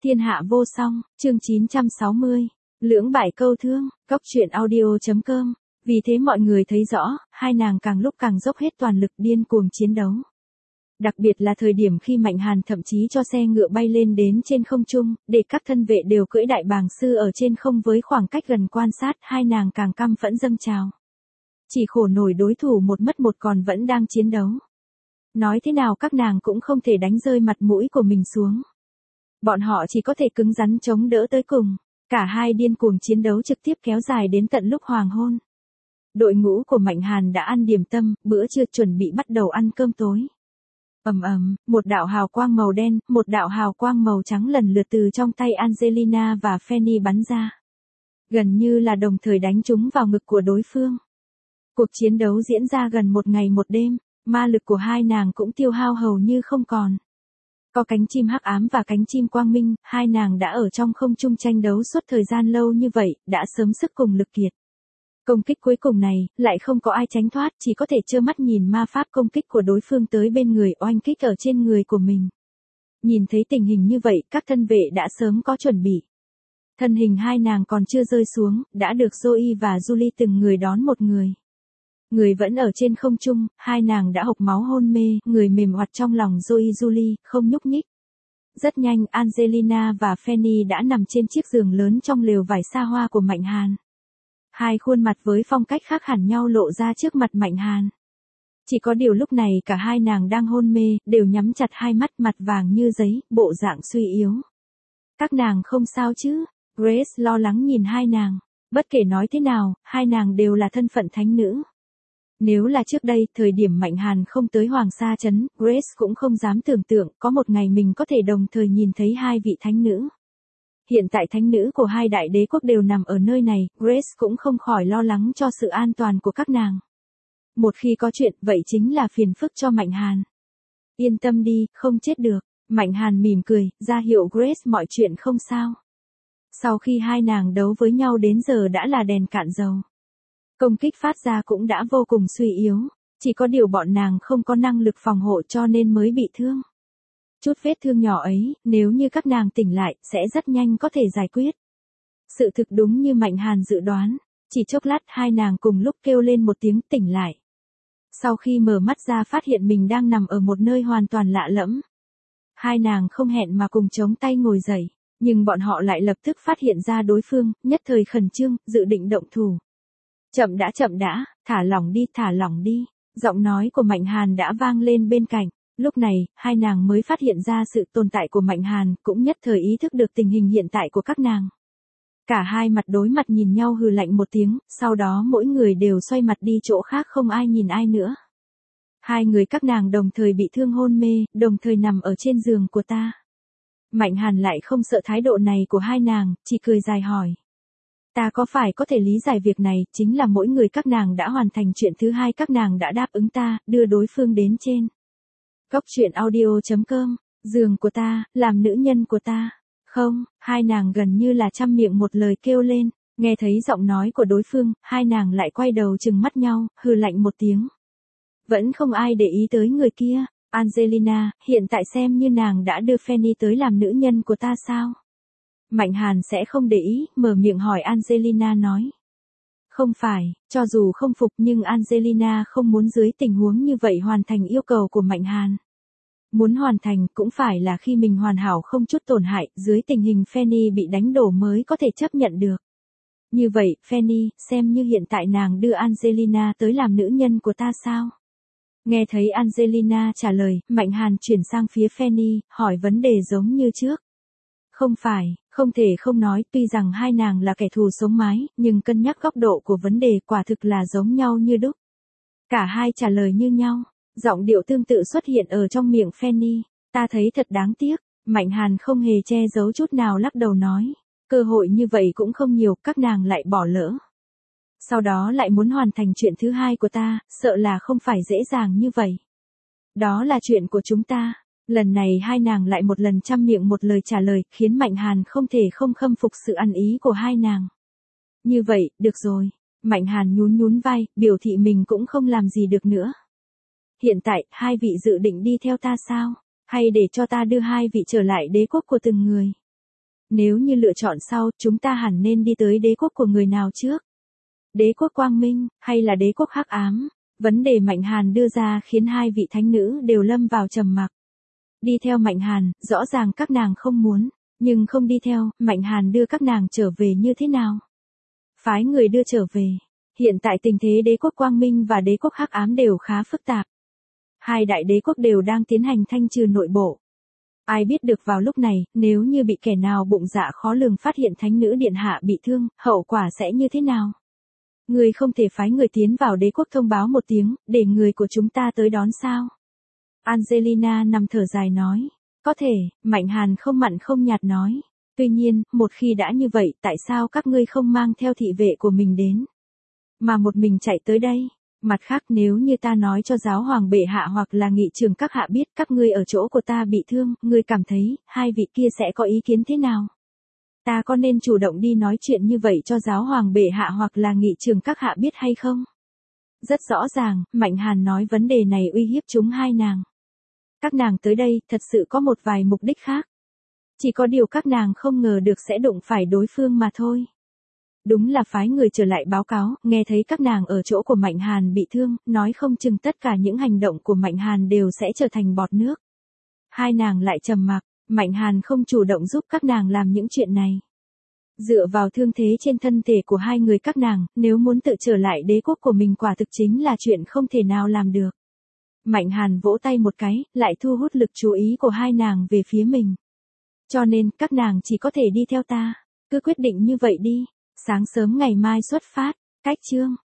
Thiên hạ vô song, chương 960. Lưỡng bại câu thương, Cóc truyện audio.com. Vì thế mọi người thấy rõ, hai nàng càng lúc càng dốc hết toàn lực điên cuồng chiến đấu. Đặc biệt là thời điểm khi Mạnh Hàn thậm chí cho xe ngựa bay lên đến trên không trung, để các thân vệ đều cưỡi đại bàng sư ở trên không với khoảng cách gần quan sát, hai nàng càng căm phẫn dâng trào. Chỉ khổ nổi đối thủ một mất một còn vẫn đang chiến đấu. Nói thế nào các nàng cũng không thể đánh rơi mặt mũi của mình xuống. Bọn họ chỉ có thể cứng rắn chống đỡ tới cùng. Cả hai điên cuồng chiến đấu trực tiếp kéo dài đến tận lúc hoàng hôn. Đội ngũ của Mạnh Hàn đã ăn điểm tâm, bữa trưa chuẩn bị bắt đầu ăn cơm tối. Ầm ầm, một đạo hào quang màu đen, một đạo hào quang màu trắng lần lượt từ trong tay Angelina và Fanny bắn ra. Gần như là đồng thời đánh trúng vào ngực của đối phương. Cuộc chiến đấu diễn ra gần một ngày một đêm, ma lực của hai nàng cũng tiêu hao hầu như không còn. Có cánh chim hắc ám và cánh chim quang minh, hai nàng đã ở trong không trung tranh đấu suốt thời gian lâu như vậy, đã sớm sức cùng lực kiệt. Công kích cuối cùng này, lại không có ai tránh thoát, chỉ có thể trơ mắt nhìn ma pháp công kích của đối phương tới bên người oanh kích ở trên người của mình. Nhìn thấy tình hình như vậy, các thân vệ đã sớm có chuẩn bị. Thân hình hai nàng còn chưa rơi xuống, đã được Zoe và Julie từng người đón một người. Người vẫn ở trên không trung, hai nàng đã hộc máu hôn mê, người mềm oặt trong lòng Zoe Julie, không nhúc nhích. Rất nhanh Angelina và Fanny đã nằm trên chiếc giường lớn trong lều vải xa hoa của Mạnh Hàn. Hai khuôn mặt với phong cách khác hẳn nhau lộ ra trước mặt Mạnh Hàn. Chỉ có điều lúc này cả hai nàng đang hôn mê, đều nhắm chặt hai mắt, mặt vàng như giấy, bộ dạng suy yếu. Các nàng không sao chứ? Grace lo lắng nhìn hai nàng. Bất kể nói thế nào, hai nàng đều là thân phận thánh nữ. Nếu là trước đây, thời điểm Mạnh Hàn không tới Hoàng Sa Trấn, Grace cũng không dám tưởng tượng có một ngày mình có thể đồng thời nhìn thấy hai vị thánh nữ. Hiện tại thánh nữ của hai đại đế quốc đều nằm ở nơi này, Grace cũng không khỏi lo lắng cho sự an toàn của các nàng. Một khi có chuyện, vậy chính là phiền phức cho Mạnh Hàn. Yên tâm đi, không chết được. Mạnh Hàn mỉm cười, ra hiệu Grace mọi chuyện không sao. Sau khi hai nàng đấu với nhau đến giờ đã là đèn cạn dầu. Công kích phát ra cũng đã vô cùng suy yếu, chỉ có điều bọn nàng không có năng lực phòng hộ cho nên mới bị thương. Chút vết thương nhỏ ấy, nếu như các nàng tỉnh lại, sẽ rất nhanh có thể giải quyết. Sự thực đúng như Mạnh Hàn dự đoán, chỉ chốc lát hai nàng cùng lúc kêu lên một tiếng tỉnh lại. Sau khi mở mắt ra phát hiện mình đang nằm ở một nơi hoàn toàn lạ lẫm. Hai nàng không hẹn mà cùng chống tay ngồi dậy, nhưng bọn họ lại lập tức phát hiện ra đối phương, nhất thời khẩn trương, dự định động thủ. Chậm đã, thả lỏng đi. Giọng nói của Mạnh Hàn đã vang lên bên cạnh. Lúc này, hai nàng mới phát hiện ra sự tồn tại của Mạnh Hàn, cũng nhất thời ý thức được tình hình hiện tại của các nàng. Cả hai mặt đối mặt nhìn nhau hừ lạnh một tiếng, sau đó mỗi người đều xoay mặt đi chỗ khác không ai nhìn ai nữa. Hai người các nàng đồng thời bị thương hôn mê, đồng thời nằm ở trên giường của ta. Mạnh Hàn lại không sợ thái độ này của hai nàng, chỉ cười dài hỏi. Ta có phải có thể lý giải việc này, chính là mỗi người các nàng đã hoàn thành chuyện thứ hai, các nàng đã đáp ứng ta, đưa đối phương đến trên. Cóc truyện audio.com, giường của ta, làm nữ nhân của ta. Không, hai nàng gần như là trăm miệng một lời kêu lên, nghe thấy giọng nói của đối phương, hai nàng lại quay đầu trừng mắt nhau, hừ lạnh một tiếng. Vẫn không ai để ý tới người kia. Angelina, hiện tại xem như nàng đã đưa Fanny tới làm nữ nhân của ta sao? Mạnh Hàn sẽ không để ý, mở miệng hỏi Angelina nói. Không phải, cho dù không phục nhưng Angelina không muốn dưới tình huống như vậy hoàn thành yêu cầu của Mạnh Hàn. Muốn hoàn thành cũng phải là khi mình hoàn hảo không chút tổn hại, dưới tình hình Fanny bị đánh đổ mới có thể chấp nhận được. Như vậy, Fanny, xem như hiện tại nàng đưa Angelina tới làm nữ nhân của ta sao? Nghe thấy Angelina trả lời, Mạnh Hàn chuyển sang phía Fanny, hỏi vấn đề giống như trước. Không phải, không thể không nói, tuy rằng hai nàng là kẻ thù sống mái, nhưng cân nhắc góc độ của vấn đề quả thực là giống nhau như đúc. Cả hai trả lời như nhau, giọng điệu tương tự xuất hiện ở trong miệng Fanny. Ta thấy thật đáng tiếc, Mạnh Hàn không hề che giấu chút nào lắc đầu nói. Cơ hội như vậy cũng không nhiều, các nàng lại bỏ lỡ. Sau đó lại muốn hoàn thành chuyện thứ hai của ta, sợ là không phải dễ dàng như vậy. Đó là chuyện của chúng ta. Lần này hai nàng lại một lần trăm miệng một lời trả lời, khiến Mạnh Hàn không thể không khâm phục sự ăn ý của hai nàng. Như vậy, được rồi. Mạnh Hàn nhún vai, biểu thị mình cũng không làm gì được nữa. Hiện tại, hai vị dự định đi theo ta sao? Hay để cho ta đưa hai vị trở lại đế quốc của từng người? Nếu như lựa chọn sau, chúng ta hẳn nên đi tới đế quốc của người nào trước? Đế quốc quang minh, hay là đế quốc hắc ám? Vấn đề Mạnh Hàn đưa ra khiến hai vị thánh nữ đều lâm vào trầm mặc. Đi theo Mạnh Hàn, rõ ràng các nàng không muốn, nhưng không đi theo, Mạnh Hàn đưa các nàng trở về như thế nào? Phái người đưa trở về. Hiện tại tình thế đế quốc quang minh và đế quốc hắc ám đều khá phức tạp. Hai đại đế quốc đều đang tiến hành thanh trừ nội bộ. Ai biết được vào lúc này, nếu như bị kẻ nào bụng dạ khó lường phát hiện thánh nữ điện hạ bị thương, hậu quả sẽ như thế nào? Người không thể phái người tiến vào đế quốc thông báo một tiếng, để người của chúng ta tới đón sao? Angelina nằm thở dài nói. Có thể, Mạnh Hàn không mặn không nhạt nói. Tuy nhiên, một khi đã như vậy, tại sao các ngươi không mang theo thị vệ của mình đến? Mà một mình chạy tới đây? Mặt khác, nếu như ta nói cho giáo hoàng bệ hạ hoặc là nghị trường các hạ biết các ngươi ở chỗ của ta bị thương, ngươi cảm thấy, hai vị kia sẽ có ý kiến thế nào? Ta có nên chủ động đi nói chuyện như vậy cho giáo hoàng bệ hạ hoặc là nghị trường các hạ biết hay không? Rất rõ ràng, Mạnh Hàn nói vấn đề này uy hiếp chúng hai nàng. Các nàng tới đây, thật sự có một vài mục đích khác. Chỉ có điều các nàng không ngờ được sẽ đụng phải đối phương mà thôi. Đúng là phái người trở lại báo cáo, nghe thấy các nàng ở chỗ của Mạnh Hàn bị thương, nói không chừng tất cả những hành động của Mạnh Hàn đều sẽ trở thành bọt nước. Hai nàng lại trầm mặc, Mạnh Hàn không chủ động giúp các nàng làm những chuyện này. Dựa vào thương thế trên thân thể của hai người các nàng, nếu muốn tự trở lại đế quốc của mình quả thực chính là chuyện không thể nào làm được. Mạnh Hàn vỗ tay một cái, lại thu hút lực chú ý của hai nàng về phía mình. Cho nên, các nàng chỉ có thể đi theo ta. Cứ quyết định như vậy đi. Sáng sớm ngày mai xuất phát. Cách chương